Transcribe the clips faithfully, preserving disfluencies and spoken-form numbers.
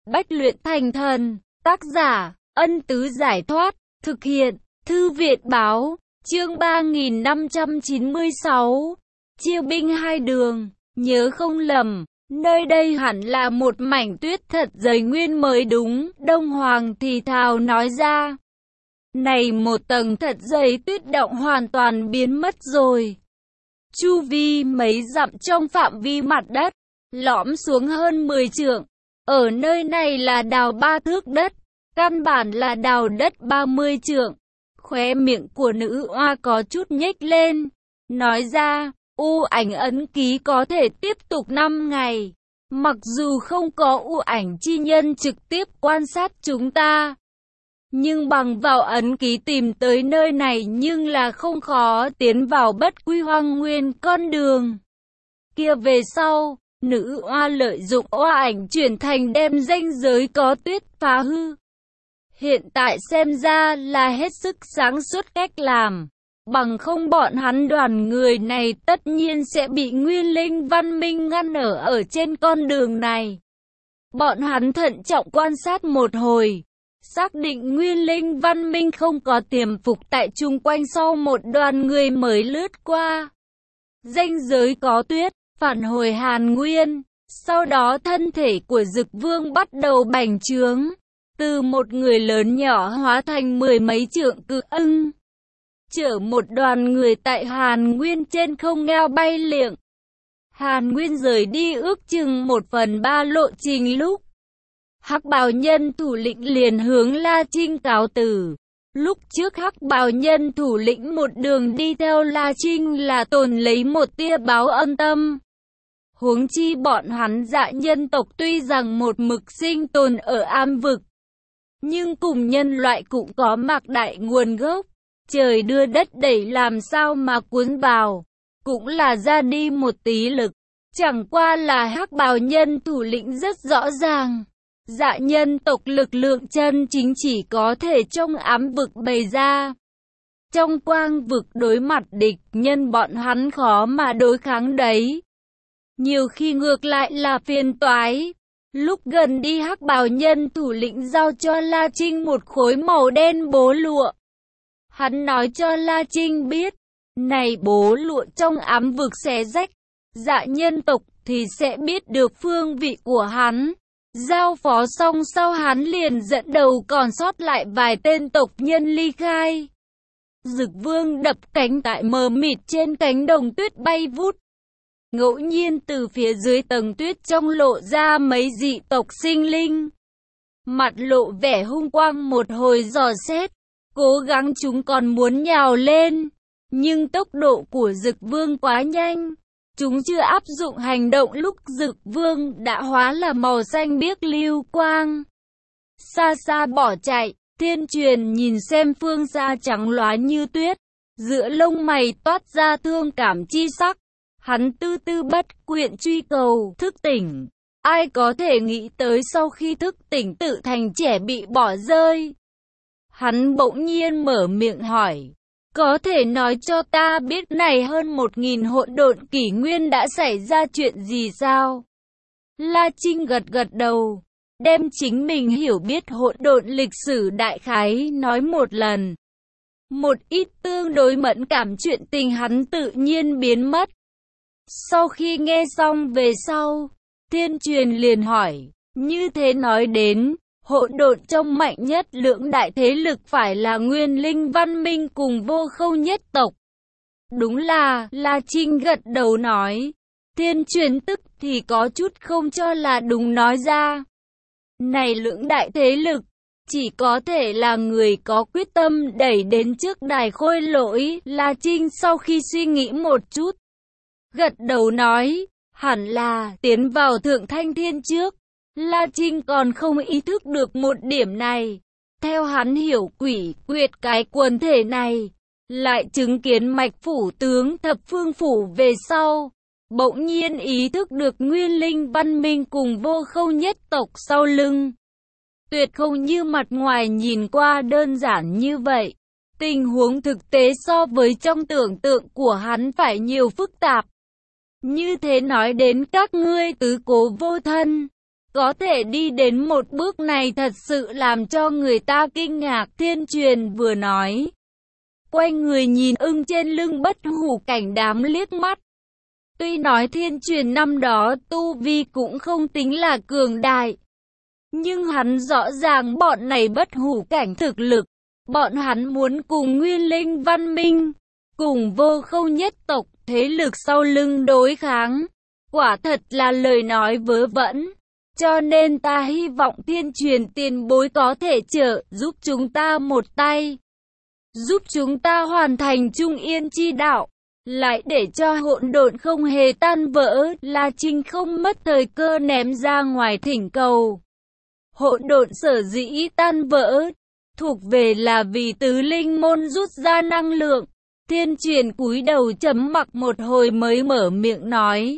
Bách luyện thành thần. Tác giả, Ân Tứ Giải Thoát. Thực hiện, Thư viện Báo. Chương ba nghìn năm trăm chín mươi sáu. Chia binh hai đường. Nhớ không lầm, nơi đây hẳn là một mảnh tuyết thật dày nguyên mới đúng. Đông Hoàng thì thào nói ra. Này, một tầng thật dày tuyết động hoàn toàn biến mất rồi. Chu vi mấy dặm trong phạm vi mặt đất, lõm xuống hơn mười trượng. Ở nơi này là đào ba thước đất, căn bản là đào đất ba mươi trượng. Khóe miệng của nữ oa có chút nhếch lên, nói ra, u ảnh ấn ký có thể tiếp tục năm ngày. Mặc dù không có u ảnh chi nhân trực tiếp quan sát chúng ta, nhưng bằng vào ấn ký tìm tới nơi này nhưng là không khó tiến vào bất quy hoang nguyên con đường kia về sau. Nữ oa lợi dụng oa ảnh chuyển thành đem ranh giới có tuyết phá hư. Hiện tại xem ra là hết sức sáng suốt cách làm. Bằng không bọn hắn đoàn người này tất nhiên sẽ bị Nguyên Linh Văn Minh ngăn ở ở trên con đường này. Bọn hắn thận trọng quan sát một hồi, xác định Nguyên Linh Văn Minh không có tiềm phục tại chung quanh sau một đoàn người mới lướt qua ranh giới có tuyết, phản hồi Hàn Nguyên. Sau đó thân thể của Dực Vương bắt đầu bành trướng, từ một người lớn nhỏ hóa thành mười mấy trượng cự ưng, chở một đoàn người tại Hàn Nguyên trên không ngao bay liệng. Hàn Nguyên rời đi ước chừng một phần ba lộ trình lúc Hắc Bào Nhân thủ lĩnh liền hướng La Trinh cáo từ. Lúc trước Hắc Bào Nhân thủ lĩnh một đường đi theo La Trinh là tồn lấy một tia báo âm tâm. Huống chi bọn hắn Dạ nhân tộc tuy rằng một mực sinh tồn ở Am vực, nhưng cùng nhân loại cũng có mạc đại nguồn gốc. Trời đưa đất đẩy làm sao mà cuốn vào, cũng là ra đi một tí lực. Chẳng qua là Hắc Bào Nhân thủ lĩnh rất rõ ràng, Dạ nhân tộc lực lượng chân chính chỉ có thể trong ám vực bày ra. Trong quang vực đối mặt địch nhân bọn hắn khó mà đối kháng đấy. Nhiều khi ngược lại là phiền toái. Lúc gần đi Hắc Bào Nhân thủ lĩnh giao cho La Trinh một khối màu đen bố lụa. Hắn nói cho La Trinh biết, này bố lụa trong ám vực xé rách, Dạ nhân tộc thì sẽ biết được phương vị của hắn. Giao phó xong sau hắn liền dẫn đầu còn sót lại vài tên tộc nhân ly khai. Dực Vương đập cánh tại mờ mịt trên cánh đồng tuyết bay vút. Ngẫu nhiên từ phía dưới tầng tuyết trong lộ ra mấy dị tộc sinh linh. Mặt lộ vẻ hung quang một hồi dò xét, cố gắng chúng còn muốn nhào lên. Nhưng tốc độ của Dực Vương quá nhanh. Chúng chưa áp dụng hành động lúc Dực Vương đã hóa là màu xanh biếc lưu quang. Xa xa bỏ chạy, Thiên Truyền nhìn xem phương xa trắng lóa như tuyết. Giữa lông mày toát ra thương cảm chi sắc. Hắn tư tư bất quyện truy cầu thức tỉnh. Ai có thể nghĩ tới sau khi thức tỉnh tự thành trẻ bị bỏ rơi. Hắn bỗng nhiên mở miệng hỏi. Có thể nói cho ta biết này hơn một nghìn hỗn độn kỷ nguyên đã xảy ra chuyện gì sao? La Trinh gật gật đầu, đem chính mình hiểu biết hỗn độn lịch sử đại khái nói một lần. Một ít tương đối mẫn cảm chuyện tình hắn tự nhiên biến mất. Sau khi nghe xong về sau, Thiên Truyền liền hỏi, như thế nói đến, hỗn độn trong mạnh nhất lưỡng đại thế lực phải là Nguyên Linh Văn Minh cùng Vô Khâu nhất tộc. Đúng là, La Trinh gật đầu nói. Thiên Truyền tức thì có chút không cho là đúng nói ra. Này lưỡng đại thế lực, chỉ có thể là người có quyết tâm đẩy đến trước đài khôi lỗi. La Trinh sau khi suy nghĩ một chút, gật đầu nói, hẳn là tiến vào Thượng Thanh Thiên trước. La Trinh còn không ý thức được một điểm này. Theo hắn hiểu quỷ quyệt cái quần thể này, lại chứng kiến mạch phủ tướng thập phương phủ về sau, bỗng nhiên ý thức được Nguyên Linh Văn Minh cùng Vô Khâu nhất tộc sau lưng. Tuyệt không như mặt ngoài nhìn qua đơn giản như vậy. Tình huống thực tế so với trong tưởng tượng của hắn phải nhiều phức tạp. Như thế nói đến các ngươi tứ cố vô thân, Có thể đi đến một bước này thật sự làm cho người ta kinh ngạc. Thiên Truyền vừa nói, quay người nhìn ưng trên lưng Bất Hủ Cảnh Đám liếc mắt. Tuy nói Thiên Truyền năm đó tu vi cũng không tính là cường đại, nhưng hắn rõ ràng bọn này Bất Hủ Cảnh thực lực. Bọn hắn muốn cùng Nguyên Linh Văn Minh, cùng Vô Khâu nhất tộc, thế lực sau lưng đối kháng. Quả thật là lời nói vớ vẩn. Cho nên ta hy vọng Thiên Truyền tiền bối có thể trợ giúp chúng ta một tay, giúp chúng ta hoàn thành Trung Yên chi đạo, lại để cho hỗn độn không hề tan vỡ. La Trinh không mất thời cơ ném ra ngoài thỉnh cầu. Hỗn độn sở dĩ tan vỡ, thuộc về là vì tứ linh môn rút ra năng lượng. Thiên Truyền cúi đầu chấm mặc một hồi mới mở miệng nói,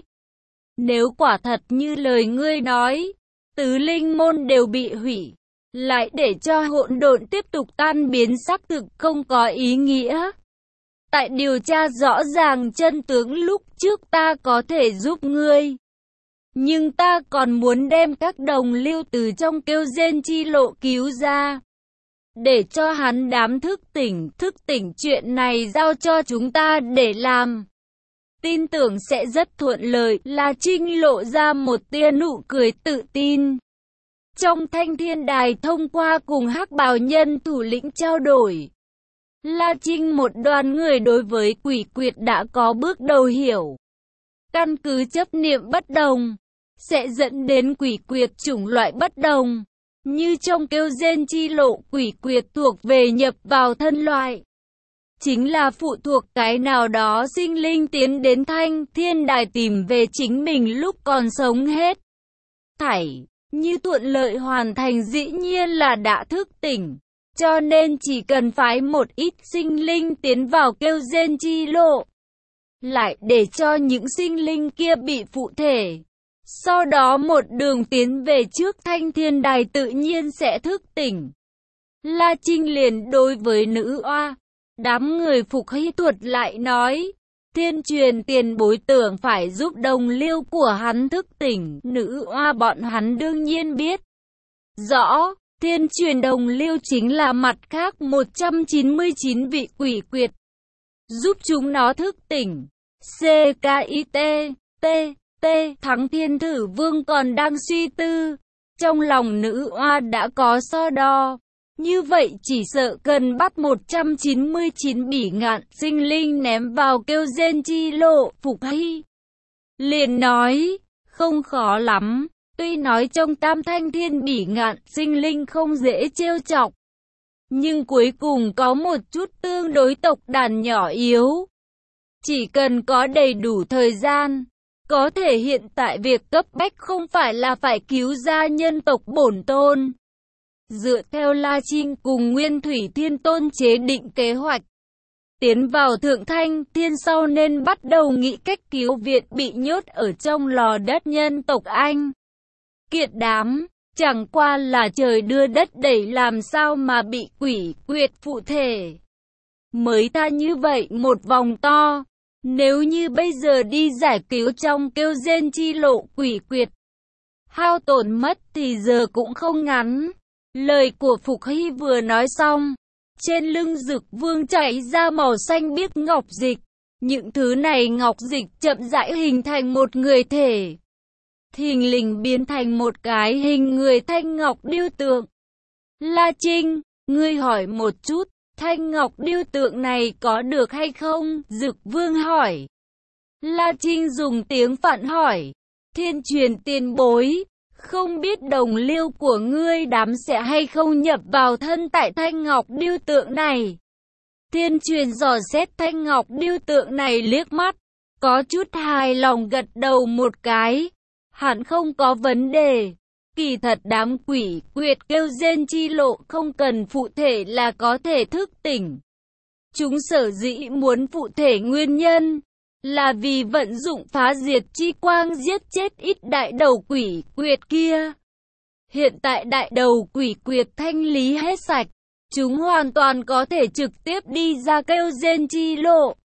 nếu quả thật như lời ngươi nói, tứ linh môn đều bị hủy, lại để cho hỗn độn tiếp tục tan biến xác thực không có ý nghĩa. Tại điều tra rõ ràng chân tướng lúc trước ta có thể giúp ngươi, nhưng ta còn muốn đem các đồng lưu từ trong kêu rên chi lộ cứu ra, để cho hắn đám thức tỉnh. Thức tỉnh chuyện này giao cho chúng ta để làm, tin tưởng sẽ rất thuận lợi. La Trinh lộ ra một tia nụ cười tự tin. Trong Thanh Thiên Đài thông qua cùng Hắc Bào Nhân thủ lĩnh trao đổi, La Trinh một đoàn người đối với quỷ quyệt đã có bước đầu hiểu. Căn cứ chấp niệm bất đồng, sẽ dẫn đến quỷ quyệt chủng loại bất đồng. Như trong kêu rên chi lộ, quỷ quyệt thuộc về nhập vào thân loại, chính là phụ thuộc cái nào đó sinh linh tiến đến Thanh Thiên Đài tìm về chính mình lúc còn sống hết thảy. Như thuận lợi hoàn thành dĩ nhiên là đã thức tỉnh, cho nên chỉ cần phái một ít sinh linh tiến vào kêu rên chi lộ, lại để cho những sinh linh kia bị phụ thể. Sau đó một đường tiến về trước Thanh Thiên Đài tự nhiên sẽ thức tỉnh. La Trinh liền đối với nữ oa, đám người Phục Hy thuật lại nói, Thiên Truyền tiền bối tưởng phải giúp đồng liêu của hắn thức tỉnh. Nữ oa bọn hắn đương nhiên biết rõ, Thiên Truyền đồng liêu chính là mặt khác một trăm chín mươi chín vị quỷ quyệt, giúp chúng nó thức tỉnh. C K I T T T Thắng Thiên Thử Vương còn đang suy tư, trong lòng nữ oa đã có so đo. Như vậy chỉ sợ cần bắt một trăm chín mươi chín bỉ ngạn sinh linh ném vào kêu rên chi lộ. Phục Hy liền nói, không khó lắm. Tuy nói trong tam thanh thiên bỉ ngạn sinh linh không dễ trêu chọc, nhưng cuối cùng có một chút tương đối tộc đàn nhỏ yếu. Chỉ cần có đầy đủ thời gian, có thể hiện tại việc cấp bách không phải là phải cứu ra nhân tộc bổn tôn. Dựa theo La Trinh cùng Nguyên Thủy Thiên Tôn chế định kế hoạch, tiến vào Thượng Thanh Thiên sau nên bắt đầu nghĩ cách cứu viện bị nhốt ở trong lò đất nhân tộc Anh Kiệt đám. Chẳng qua là trời đưa đất đẩy làm sao mà bị quỷ quyệt phụ thể. Mới tha như vậy một vòng to, nếu như bây giờ đi giải cứu trong kêu rên chi lộ quỷ quyệt, hao tổn mất thì giờ cũng không ngắn. Lời của Phục Hy vừa nói xong, trên lưng Dực Vương chảy ra màu xanh biếc ngọc dịch. Những thứ này ngọc dịch chậm rãi hình thành một người thể, thình lình biến thành một cái hình người thanh ngọc điêu tượng. La Trinh, ngươi hỏi một chút, thanh ngọc điêu tượng này có được hay không? Dực Vương hỏi. La Trinh dùng tiếng Phạn hỏi, Thiên Truyền tiền bối, không biết đồng liêu của ngươi đám sẽ hay không nhập vào thân tại thanh ngọc điêu tượng này. Thiên Truyền dò xét thanh ngọc điêu tượng này liếc mắt, có chút hài lòng gật đầu một cái. Hẳn không có vấn đề. Kỳ thật đám quỷ quyệt kêu rên chi lộ không cần phụ thể là có thể thức tỉnh. Chúng sở dĩ muốn phụ thể nguyên nhân là vì vận dụng phá diệt chi quang giết chết ít đại đầu quỷ quyệt kia. Hiện tại đại đầu quỷ quyệt thanh lý hết sạch, chúng hoàn toàn có thể trực tiếp đi ra kêu rên chi lộ.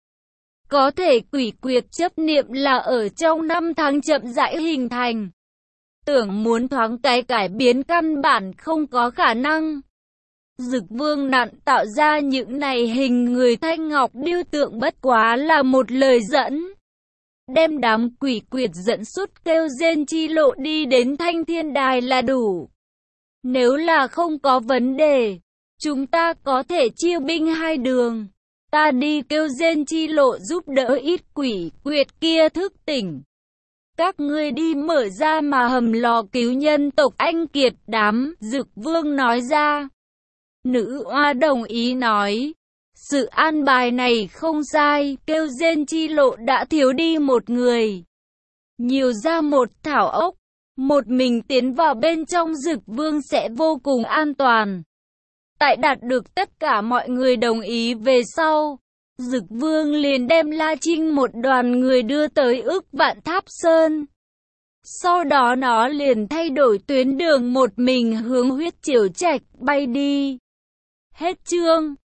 Có thể quỷ quyệt chấp niệm là ở trong năm tháng chậm rãi hình thành. tưởng muốn thoáng cái cải biến căn bản không có khả năng. Dực Vương nặn tạo ra những này hình người thanh ngọc điêu tượng bất quá là một lời dẫn. Đem đám quỷ quyệt dẫn sút kêu rên chi lộ đi đến Thanh Thiên Đài là đủ. Nếu là không có vấn đề, chúng ta có thể chia binh hai đường. Ta đi kêu rên chi lộ giúp đỡ ít quỷ quyệt kia thức tỉnh. Các ngươi đi mở ra mà hầm lò cứu nhân tộc anh kiệt đám, Dực Vương nói ra. Nữ oa đồng ý nói. Sự an bài này không sai, kêu rên chi lộ đã thiếu đi một người. Nhiều ra một thảo ốc, một mình tiến vào bên trong Dực Vương sẽ vô cùng an toàn. Tại đạt được tất cả mọi người đồng ý về sau, Dực Vương liền đem La Trinh một đoàn người đưa tới Ức Vạn Tháp Sơn. Sau đó nó liền thay đổi tuyến đường một mình hướng Huyết Triều Trạch bay đi. Hết chương.